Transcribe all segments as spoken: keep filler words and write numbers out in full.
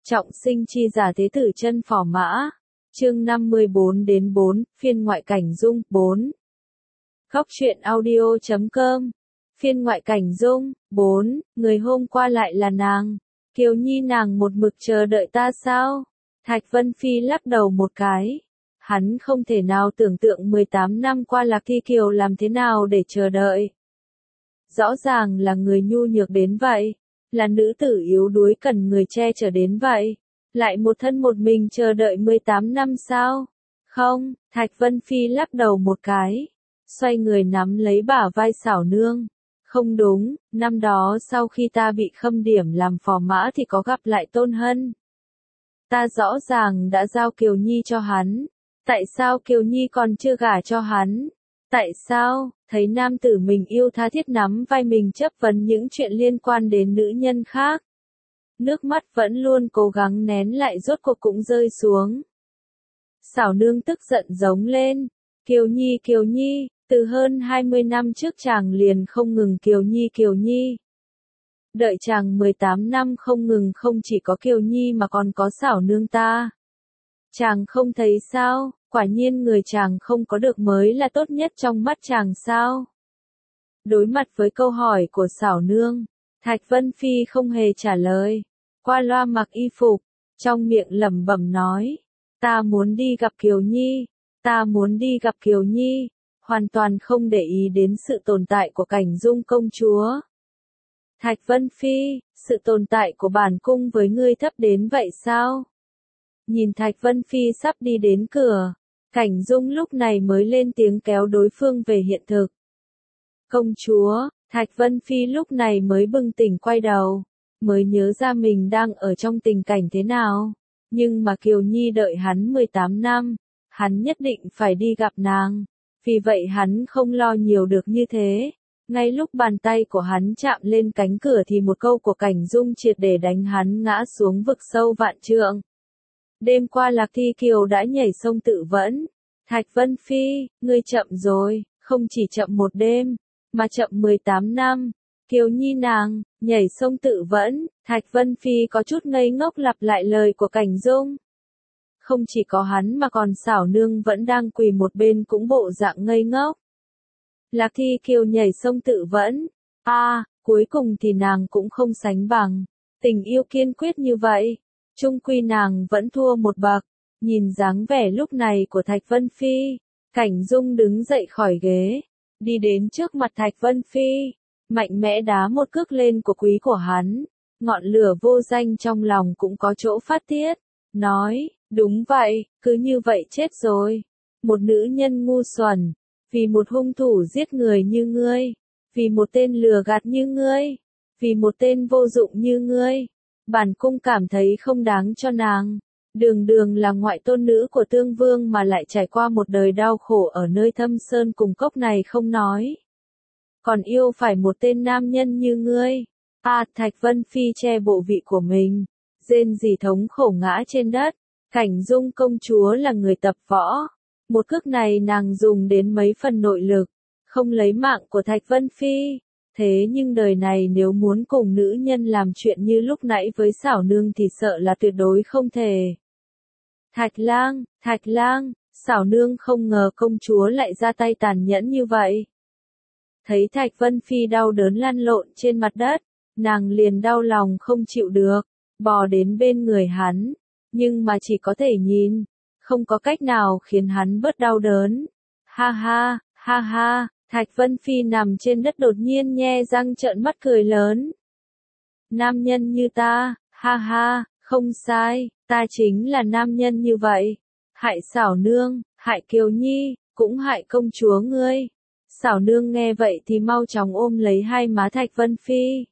Trọng sinh chi giả thế tử chân phò mã. Chương năm mươi bốn đến bốn, phiên ngoại cảnh dung, bốn. Góc truyện audio chấm com. Phiên ngoại cảnh dung, bốn, người hôm qua lại là nàng. Kiều Nhi nàng một mực chờ đợi ta sao? Thạch Vân Phi lắc đầu một cái. Hắn không thể nào tưởng tượng mười tám năm qua Lạc Thi Kiều làm thế nào để chờ đợi. Rõ ràng là người nhu nhược đến vậy. Là nữ tử yếu đuối cần người che chở đến vậy. Lại một thân một mình chờ đợi mười tám năm sao? Không, Thạch Vân Phi lắc đầu một cái. Xoay người nắm lấy bả vai Xảo Nương. Không đúng, năm đó sau khi ta bị khâm điểm làm phò mã thì có gặp lại Tôn Hân. Ta rõ ràng đã giao Kiều Nhi cho hắn. Tại sao Kiều Nhi còn chưa gả cho hắn? Tại sao, thấy nam tử mình yêu tha thiết nắm vai mình chấp vấn những chuyện liên quan đến nữ nhân khác? Nước mắt vẫn luôn cố gắng nén lại rốt cuộc cũng rơi xuống. Xảo Nương tức giận giống lên. Kiều Nhi Kiều Nhi, từ hơn hai mươi năm trước chàng liền không ngừng Kiều Nhi Kiều Nhi. Đợi chàng mười tám năm không ngừng không chỉ có Kiều Nhi mà còn có Xảo Nương ta. Chàng không thấy sao, quả nhiên người chàng không có được mới là tốt nhất trong mắt chàng sao? Đối mặt với câu hỏi của Xảo Nương, Thạch Vân Phi không hề trả lời, qua loa mặc y phục, trong miệng lẩm bẩm nói, ta muốn đi gặp Kiều Nhi, ta muốn đi gặp Kiều Nhi, hoàn toàn không để ý đến sự tồn tại của Cảnh Dung công chúa. Thạch Vân Phi, sự tồn tại của bản cung với ngươi thấp đến vậy sao? Nhìn Thạch Vân Phi sắp đi đến cửa, Cảnh Dung lúc này mới lên tiếng kéo đối phương về hiện thực. Công chúa, Thạch Vân Phi lúc này mới bừng tỉnh quay đầu, mới nhớ ra mình đang ở trong tình cảnh thế nào. Nhưng mà Kiều Nhi đợi hắn mười tám năm, hắn nhất định phải đi gặp nàng, vì vậy hắn không lo nhiều được như thế. Ngay lúc bàn tay của hắn chạm lên cánh cửa thì một câu của Cảnh Dung triệt để đánh hắn ngã xuống vực sâu vạn trượng. Đêm qua Lạc Thi Kiều đã nhảy sông tự vẫn. Thạch Vân Phi, ngươi chậm rồi, không chỉ chậm một đêm, mà chậm mười tám năm. Kiều Nhi nàng, nhảy sông tự vẫn, Thạch Vân Phi có chút ngây ngốc lặp lại lời của Cảnh Dung. Không chỉ có hắn mà còn Xảo Nương vẫn đang quỳ một bên cũng bộ dạng ngây ngốc. Lạc Thi Kiều nhảy sông tự vẫn, a à, cuối cùng thì nàng cũng không sánh bằng. Tình yêu kiên quyết như vậy, chung quy nàng vẫn thua một bậc. Nhìn dáng vẻ lúc này của Thạch Vân Phi, Cảnh Dung đứng dậy khỏi ghế, đi đến trước mặt Thạch Vân Phi, mạnh mẽ đá một cước lên của quý của hắn, ngọn lửa vô danh trong lòng cũng có chỗ phát tiết, nói, đúng vậy, cứ như vậy chết rồi, một nữ nhân ngu xuẩn, vì một hung thủ giết người như ngươi, vì một tên lừa gạt như ngươi, vì một tên vô dụng như ngươi, bản cung cảm thấy không đáng cho nàng. Đường đường là ngoại tôn nữ của Tương Vương mà lại trải qua một đời đau khổ ở nơi thâm sơn cùng cốc này không nói. Còn yêu phải một tên nam nhân như ngươi. À, Thạch Vân Phi che bộ vị của mình, rên rỉ thống khổ ngã trên đất. Cảnh Dung công chúa là người tập võ. Một cước này nàng dùng đến mấy phần nội lực, không lấy mạng của Thạch Vân Phi. Thế nhưng đời này nếu muốn cùng nữ nhân làm chuyện như lúc nãy với Xảo Nương thì sợ là tuyệt đối không thể. Thạch Lang, Thạch Lang, Xảo Nương không ngờ công chúa lại ra tay tàn nhẫn như vậy. Thấy Thạch Vân Phi đau đớn lăn lộn trên mặt đất, nàng liền đau lòng không chịu được, bò đến bên người hắn, nhưng mà chỉ có thể nhìn, không có cách nào khiến hắn bớt đau đớn. Ha ha, ha ha, Thạch Vân Phi nằm trên đất đột nhiên nhe răng trợn mắt cười lớn. Nam nhân như ta, ha ha, không sai, ta chính là nam nhân như vậy. Hại Xảo Nương, hại Kiều Nhi, cũng hại công chúa ngươi. Xảo Nương nghe vậy thì mau chóng ôm lấy hai má Thạch Vân Phi.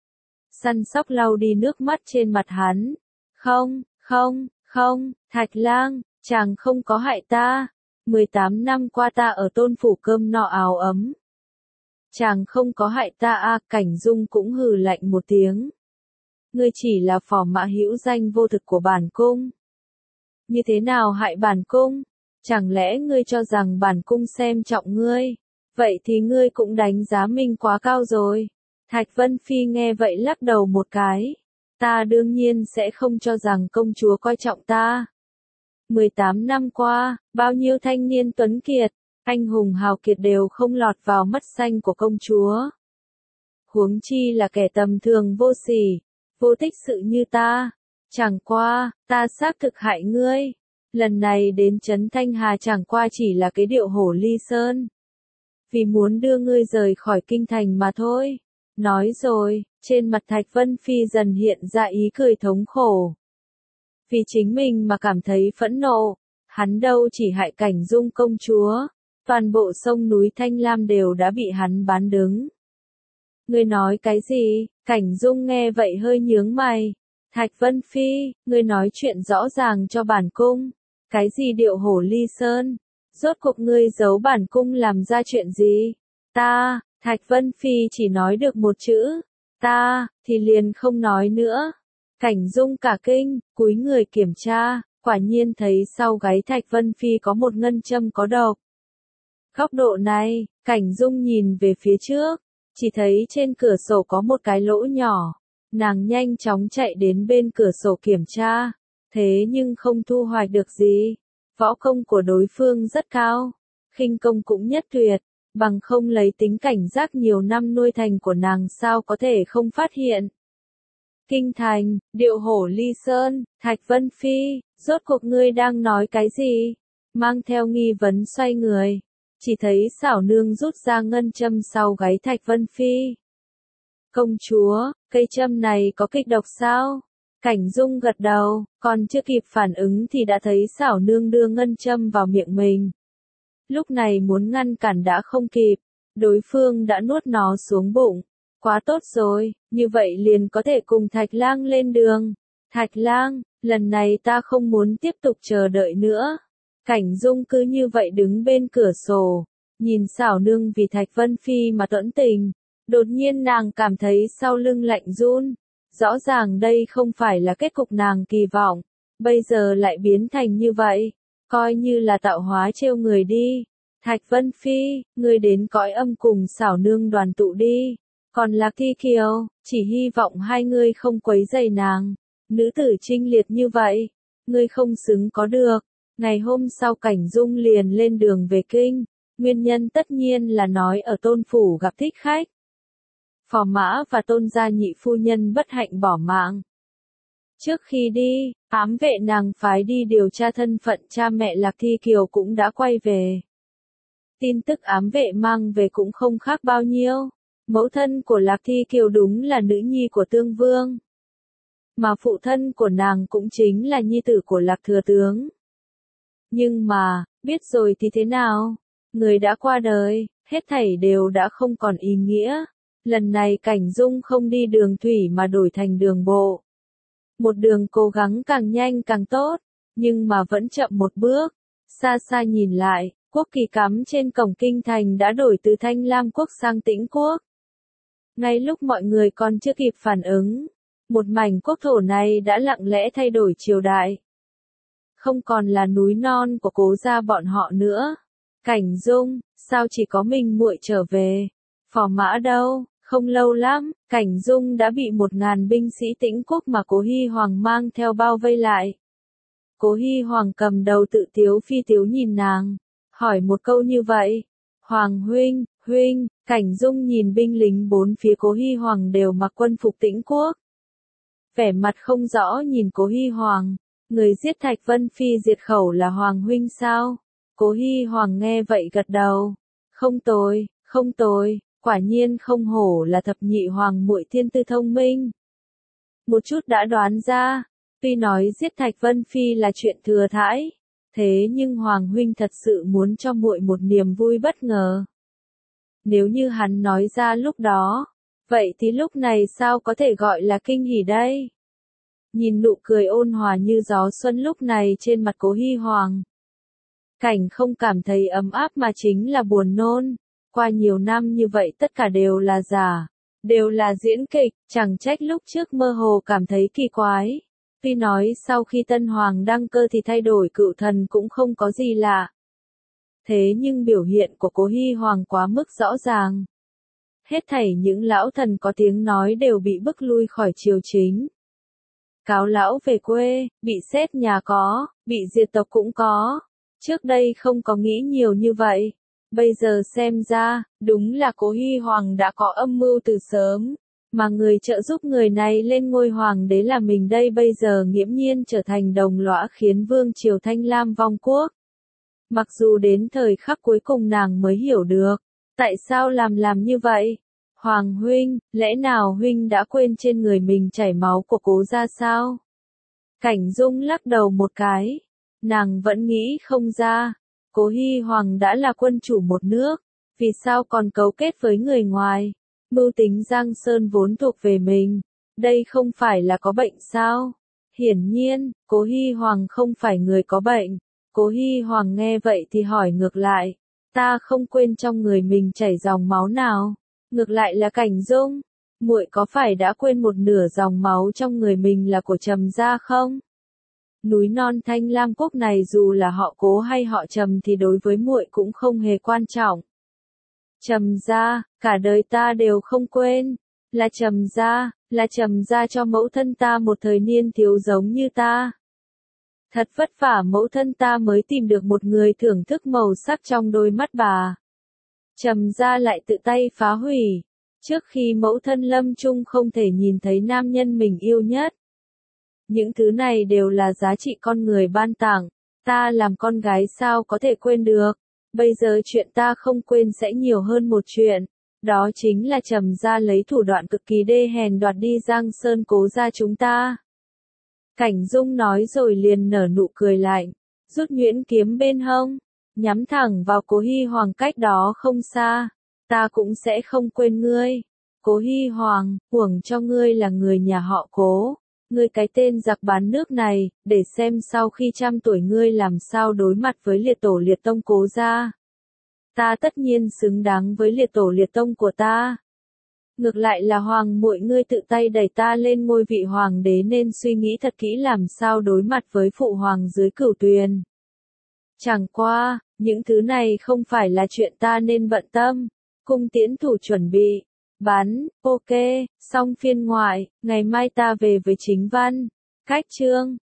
Săn sóc lau đi nước mắt trên mặt hắn. Không, không, không, Thạch Lang, chàng không có hại ta. mười tám năm qua ta ở Tôn phủ cơm no áo ấm. Chàng không có hại ta a. Cảnh Dung cũng hừ lạnh một tiếng. Ngươi chỉ là phò mã hữu danh vô thực của bản cung. Như thế nào hại bản cung? Chẳng lẽ ngươi cho rằng bản cung xem trọng ngươi? Vậy thì ngươi cũng đánh giá mình quá cao rồi. Thạch Vân Phi nghe vậy lắc đầu một cái. Ta đương nhiên sẽ không cho rằng công chúa coi trọng ta. mười tám năm qua, bao nhiêu thanh niên tuấn kiệt, anh hùng hào kiệt đều không lọt vào mắt xanh của công chúa. Huống chi là kẻ tầm thường vô sỉ, vô tích sự như ta. Chẳng qua, ta xác thực hại ngươi. Lần này đến Trấn Thanh Hà chẳng qua chỉ là cái điệu hổ ly sơn. Vì muốn đưa ngươi rời khỏi kinh thành mà thôi. Nói rồi, trên mặt Thạch Vân Phi dần hiện ra ý cười thống khổ. Vì chính mình mà cảm thấy phẫn nộ, hắn đâu chỉ hại Cảnh Dung công chúa, toàn bộ sông núi Thanh Lam đều đã bị hắn bán đứng. Ngươi nói cái gì? Cảnh Dung nghe vậy hơi nhướng mày. Thạch Vân Phi, ngươi nói chuyện rõ ràng cho bản cung. Cái gì điệu hổ ly sơn? Rốt cuộc ngươi giấu bản cung làm ra chuyện gì? Ta, Thạch Vân Phi chỉ nói được một chữ. Ta, thì liền không nói nữa. Cảnh Dung cả kinh, cúi người kiểm tra, quả nhiên thấy sau gáy Thạch Vân Phi có một ngân châm có độc. Góc độ này, Cảnh Dung nhìn về phía trước, chỉ thấy trên cửa sổ có một cái lỗ nhỏ. Nàng nhanh chóng chạy đến bên cửa sổ kiểm tra, thế nhưng không thu hoạch được gì. Võ công của đối phương rất cao, khinh công cũng nhất tuyệt, bằng không lấy tính cảnh giác nhiều năm nuôi thành của nàng sao có thể không phát hiện. Kinh thành, điệu hổ ly sơn, Thạch Vân Phi, rốt cuộc ngươi đang nói cái gì? Mang theo nghi vấn xoay người, chỉ thấy xảo nương rút ra ngân châm sau gáy Thạch Vân Phi. Công chúa, cây châm này có kịch độc sao? Cảnh Dung gật đầu, còn chưa kịp phản ứng thì đã thấy xảo nương đưa ngân châm vào miệng mình. Lúc này muốn ngăn cản đã không kịp, đối phương đã nuốt nó xuống bụng. Quá tốt rồi, như vậy liền có thể cùng Thạch Lang lên đường. Thạch Lang, lần này ta không muốn tiếp tục chờ đợi nữa. Cảnh Dung cứ như vậy đứng bên cửa sổ, nhìn xảo nương vì Thạch Vân Phi mà tuẫn tình. Đột nhiên nàng cảm thấy sau lưng lạnh run. Rõ ràng đây không phải là kết cục nàng kỳ vọng, bây giờ lại biến thành như vậy, coi như là tạo hóa trêu người đi. Thạch Vân Phi, ngươi đến cõi âm cùng xảo nương đoàn tụ đi, còn Lạc Thi Kiều, chỉ hy vọng hai ngươi không quấy rầy nàng. Nữ tử trinh liệt như vậy, ngươi không xứng có được. Ngày hôm sau Cảnh Dung liền lên đường về kinh, nguyên nhân tất nhiên là nói ở Tôn phủ gặp thích khách. Phò Mã và Tôn gia nhị phu nhân bất hạnh bỏ mạng. Trước khi đi, ám vệ nàng phái đi điều tra thân phận cha mẹ Lạc Thi Kiều cũng đã quay về. Tin tức ám vệ mang về cũng không khác bao nhiêu. Mẫu thân của Lạc Thi Kiều đúng là nữ nhi của Tương Vương. Mà phụ thân của nàng cũng chính là nhi tử của Lạc Thừa Tướng. Nhưng mà, biết rồi thì thế nào? Người đã qua đời, hết thảy đều đã không còn ý nghĩa. Lần này Cảnh Dung không đi đường thủy mà đổi thành đường bộ. Một đường cố gắng càng nhanh càng tốt, nhưng mà vẫn chậm một bước. Xa xa nhìn lại, quốc kỳ cắm trên cổng kinh thành đã đổi từ Thanh Lam quốc sang Tĩnh quốc. Ngay lúc mọi người còn chưa kịp phản ứng, một mảnh quốc thổ này đã lặng lẽ thay đổi triều đại. Không còn là núi non của Cố gia bọn họ nữa. Cảnh Dung, sao chỉ có mình muội trở về? Phò Mã đâu? Không lâu lắm, Cảnh Dung đã bị một ngàn binh sĩ Tĩnh quốc mà Cố Hy Hoàng mang theo bao vây lại. Cố Hy Hoàng cầm đầu tự tiếu phi tiếu nhìn nàng, hỏi một câu như vậy. Hoàng huynh, huynh, Cảnh Dung nhìn binh lính bốn phía Cố Hy Hoàng đều mặc quân phục Tĩnh quốc. Vẻ mặt không rõ nhìn Cố Hy Hoàng, người giết Thạch Vân Phi diệt khẩu là Hoàng huynh sao? Cố Hy Hoàng nghe vậy gật đầu. Không tồi, không tồi. Quả nhiên không hổ là thập nhị hoàng muội thiên tư thông minh. Một chút đã đoán ra, tuy nói giết Thạch Vân Phi là chuyện thừa thãi, thế nhưng Hoàng huynh thật sự muốn cho muội một niềm vui bất ngờ. Nếu như hắn nói ra lúc đó, vậy thì lúc này sao có thể gọi là kinh hỉ đây? Nhìn nụ cười ôn hòa như gió xuân lúc này trên mặt Cố Hy Hoàng. Cảnh không cảm thấy ấm áp mà chính là buồn nôn. Qua nhiều năm như vậy tất cả đều là giả, đều là diễn kịch, chẳng trách lúc trước mơ hồ cảm thấy kỳ quái. Tuy nói sau khi Tân Hoàng đăng cơ thì thay đổi cựu thần cũng không có gì lạ. Thế nhưng biểu hiện của Cố Hy Hoàng quá mức rõ ràng. Hết thảy những lão thần có tiếng nói đều bị bức lui khỏi triều chính. cáo lão về quê, bị xét nhà có, bị diệt tộc cũng có. Trước đây không có nghĩ nhiều như vậy. Bây giờ xem ra, đúng là Cố Hy Hoàng đã có âm mưu từ sớm. Mà người trợ giúp người này lên ngôi hoàng đế là mình đây bây giờ nghiễm nhiên trở thành đồng lõa khiến vương triều Thanh Lam vong quốc. Mặc dù đến thời khắc cuối cùng nàng mới hiểu được, tại sao làm làm như vậy? Hoàng huynh, lẽ nào huynh đã quên trên người mình chảy máu của Cố gia sao? Cảnh Dung lắc đầu một cái, nàng vẫn nghĩ không ra, Cố Hy Hoàng đã là quân chủ một nước, vì sao còn cấu kết với người ngoài? Mưu tính Giang Sơn vốn thuộc về mình, đây không phải là có bệnh sao? Hiển nhiên, Cố Hy Hoàng không phải người có bệnh. Cố Hy Hoàng nghe vậy thì hỏi ngược lại, ta không quên trong người mình chảy dòng máu nào, ngược lại là Cảnh Dung, muội có phải đã quên một nửa dòng máu trong người mình là của Trầm gia không? Núi non Thanh Lam quốc này dù là họ Cố hay họ Trầm thì đối với muội cũng không hề quan trọng. Trầm gia, cả đời ta đều không quên, là Trầm gia, là Trầm gia cho mẫu thân ta một thời niên thiếu giống như ta. Thật vất vả mẫu thân ta mới tìm được một người thưởng thức màu sắc trong đôi mắt bà. Trầm gia lại tự tay phá hủy, trước khi mẫu thân lâm chung không thể nhìn thấy nam nhân mình yêu nhất. Những thứ này đều là giá trị con người ban tặng, ta làm con gái sao có thể quên được. Bây giờ chuyện ta không quên sẽ nhiều hơn một chuyện, đó chính là Trầm gia lấy thủ đoạn cực kỳ đê hèn đoạt đi Giang Sơn Cố gia chúng ta. Cảnh Dung nói rồi liền nở nụ cười lạnh, rút nhuyễn kiếm bên hông, nhắm thẳng vào Cố Hy Hoàng cách đó không xa. Ta cũng sẽ không quên ngươi. Cố Hy Hoàng, huống cho ngươi là người nhà họ Cố. Ngươi cái tên giặc bán nước này, để xem sau khi trăm tuổi ngươi làm sao đối mặt với liệt tổ liệt tông Cố gia. Ta tất nhiên xứng đáng với liệt tổ liệt tông của ta. Ngược lại là hoàng muội ngươi tự tay đẩy ta lên ngôi vị hoàng đế nên suy nghĩ thật kỹ làm sao đối mặt với phụ hoàng dưới cửu tuyền. Chẳng qua, những thứ này không phải là chuyện ta nên bận tâm. Cung tiễn thủ chuẩn bị. Bắn, ok, xong phiên ngoại, ngày mai ta về với chính văn. Cách chương.